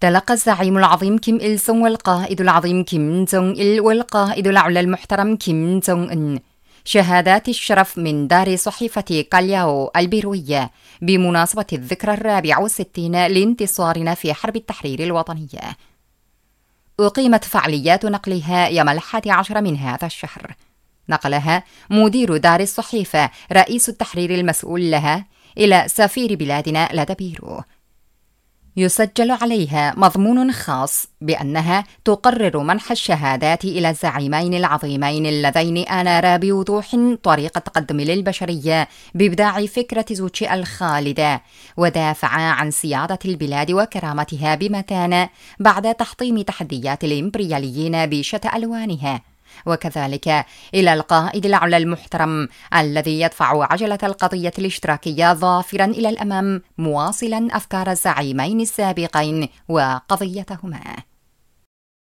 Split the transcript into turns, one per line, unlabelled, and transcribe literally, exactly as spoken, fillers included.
تلقى الزعيم العظيم كيم إل سونغ والقائد العظيم كيم جونغ إل والقائد الأعلى المحترم كيم جونغ إن شهادات الشرف من دار صحيفة كالياو البيروية بمناسبة الذكرى الرابع والستين لانتصارنا في حرب التحرير الوطنية. أقيمت فعاليات نقلها يوم الحادي عشر من هذا الشهر. نقلها مدير دار الصحيفة رئيس التحرير المسؤول لها إلى سفير بلادنا لدى بيرو. يسجل عليها مضمون خاص بأنها تقرر منح الشهادات إلى الزعيمين العظيمين اللذين آنارا بوضوح طريق التقدم للبشرية بإبداع فكرة زوتشي الخالدة، ودافعا عن سيادة البلاد وكرامتها بمتانة بعد تحطيم تحديات الإمبرياليين بشتى ألوانها. وكذلك إلى القائد الأعلى المحترم الذي يدفع عجلة القضية الاشتراكية ظافرا إلى الأمام، مواصلا أفكار الزعيمين السابقين وقضيتهما.